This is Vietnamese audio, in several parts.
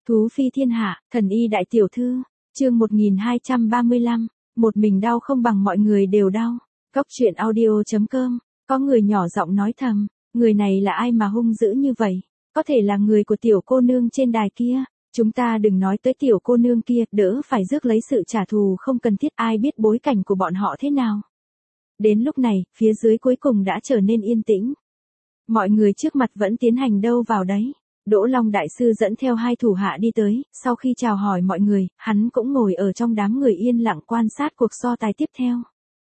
Thú phi thiên hạ, thần y đại tiểu thư, chương 1235, một mình đau không bằng mọi người đều đau. Cóc truyện audio.com, có người nhỏ giọng nói thầm, người này là ai mà hung dữ như vậy, có thể là người của tiểu cô nương trên đài kia. Chúng ta đừng nói tới tiểu cô nương kia, đỡ phải rước lấy sự trả thù không cần thiết, ai biết bối cảnh của bọn họ thế nào. Đến lúc này, phía dưới cuối cùng đã trở nên yên tĩnh. Mọi người trước mặt vẫn tiến hành đâu vào đấy. Đỗ Long đại sư dẫn theo hai thủ hạ đi tới, sau khi chào hỏi mọi người, hắn cũng ngồi ở trong đám người yên lặng quan sát cuộc so tài tiếp theo.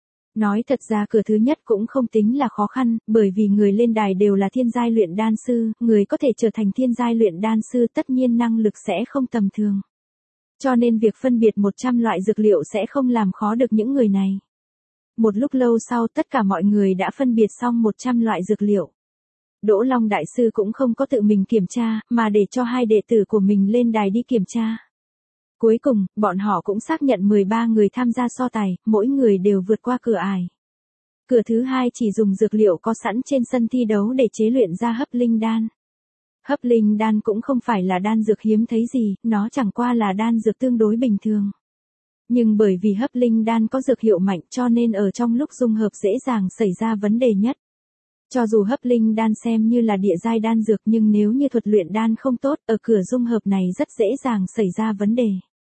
Nói thật ra cửa thứ nhất cũng không tính là khó khăn, bởi vì người lên đài đều là thiên giai luyện đan sư, người có thể trở thành thiên giai luyện đan sư tất nhiên năng lực sẽ không tầm thường. Cho nên việc phân biệt 100 loại dược liệu sẽ không làm khó được những người này. Một lúc lâu sau tất cả mọi người đã phân biệt xong 100 loại dược liệu. Đỗ Long đại sư cũng không có tự mình kiểm tra, mà để cho hai đệ tử của mình lên đài đi kiểm tra. Cuối cùng, bọn họ cũng xác nhận 13 người tham gia so tài, mỗi người đều vượt qua cửa ải. Cửa thứ hai chỉ dùng dược liệu có sẵn trên sân thi đấu để chế luyện ra hấp linh đan. Hấp linh đan cũng không phải là đan dược hiếm thấy gì, nó chẳng qua là đan dược tương đối bình thường. Nhưng bởi vì hấp linh đan có dược hiệu mạnh cho nên ở trong lúc dung hợp dễ dàng xảy ra vấn đề nhất. Cho dù hấp linh đan xem như là địa giai đan dược nhưng nếu như thuật luyện đan không tốt, ở cửa dung hợp này rất dễ dàng xảy ra vấn đề.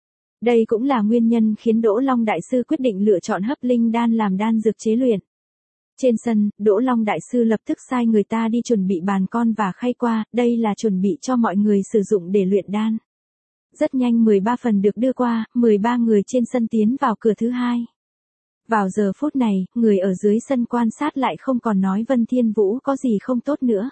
Đây cũng là nguyên nhân khiến Đỗ Long đại sư quyết định lựa chọn hấp linh đan làm đan dược chế luyện. Trên sân, Đỗ Long đại sư lập tức sai người ta đi chuẩn bị bàn con và khay qua, đây là chuẩn bị cho mọi người sử dụng để luyện đan. Rất nhanh 13 phần được đưa qua, 13 người trên sân tiến vào cửa thứ hai. Vào giờ phút này, người ở dưới sân quan sát lại không còn nói Vân Thiên Vũ có gì không tốt nữa.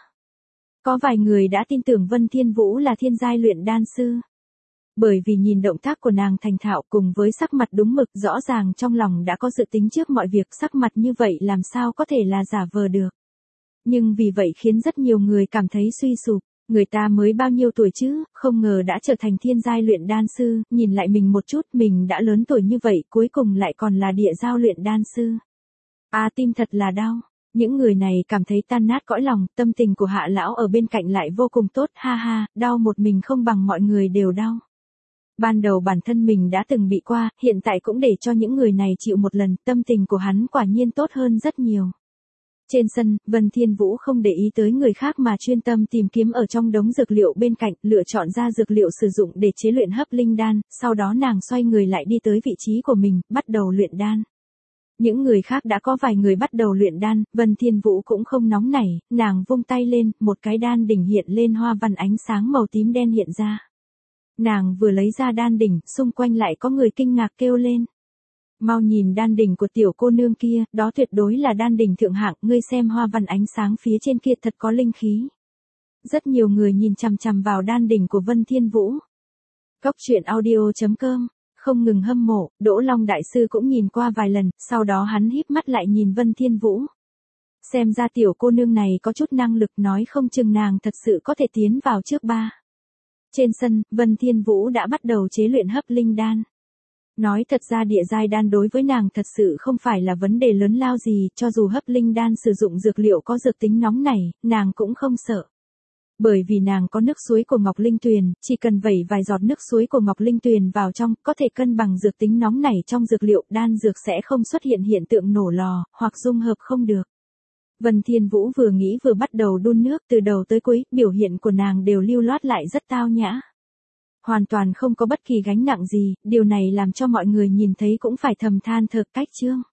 Có vài người đã tin tưởng Vân Thiên Vũ là thiên giai luyện đan sư. Bởi vì nhìn động tác của nàng thành thạo cùng với sắc mặt đúng mực, rõ ràng trong lòng đã có dự tính trước mọi việc, sắc mặt như vậy làm sao có thể là giả vờ được. Nhưng vì vậy khiến rất nhiều người cảm thấy suy sụp. Người ta mới bao nhiêu tuổi chứ, không ngờ đã trở thành thiên giai luyện đan sư, nhìn lại mình một chút, mình đã lớn tuổi như vậy, cuối cùng lại còn là địa giai luyện đan sư. Tim thật là đau. Những người này cảm thấy tan nát cõi lòng, tâm tình của Hạ lão ở bên cạnh lại vô cùng tốt, ha ha, đau một mình không bằng mọi người đều đau. Ban đầu bản thân mình đã từng bị qua, hiện tại cũng để cho những người này chịu một lần, tâm tình của hắn quả nhiên tốt hơn rất nhiều. Trên sân, Vân Thiên Vũ không để ý tới người khác mà chuyên tâm tìm kiếm ở trong đống dược liệu bên cạnh, lựa chọn ra dược liệu sử dụng để chế luyện hấp linh đan, sau đó nàng xoay người lại đi tới vị trí của mình, bắt đầu luyện đan. Những người khác đã có vài người bắt đầu luyện đan, Vân Thiên Vũ cũng không nóng nảy, nàng vung tay lên, một cái đan đỉnh hiện lên hoa văn ánh sáng màu tím đen hiện ra. Nàng vừa lấy ra đan đỉnh, xung quanh lại có người kinh ngạc kêu lên. Mau nhìn đan đỉnh của tiểu cô nương kia, đó tuyệt đối là đan đỉnh thượng hạng, ngươi xem hoa văn ánh sáng phía trên kia thật có linh khí. Rất nhiều người nhìn chằm chằm vào đan đỉnh của Vân Thiên Vũ. Cóc truyện audio.com, không ngừng hâm mộ, Đỗ Long đại sư cũng nhìn qua vài lần, sau đó hắn híp mắt lại nhìn Vân Thiên Vũ. Xem ra tiểu cô nương này có chút năng lực, nói không chừng nàng thật sự có thể tiến vào trước ba. Trên sân, Vân Thiên Vũ đã bắt đầu chế luyện hấp linh đan. Nói thật ra địa giai đan đối với nàng thật sự không phải là vấn đề lớn lao gì, cho dù hấp linh đan sử dụng dược liệu có dược tính nóng này, nàng cũng không sợ. Bởi vì nàng có nước suối của Ngọc Linh Tuyền, chỉ cần vẩy vài giọt nước suối của Ngọc Linh Tuyền vào trong, có thể cân bằng dược tính nóng này trong dược liệu, đan dược sẽ không xuất hiện hiện tượng nổ lò, hoặc dung hợp không được. Vân Thiên Vũ vừa nghĩ vừa bắt đầu đun nước, từ đầu tới cuối, biểu hiện của nàng đều lưu loát lại rất tao nhã. Hoàn toàn không có bất kỳ gánh nặng gì, điều này làm cho mọi người nhìn thấy cũng phải thầm than thở cách chương.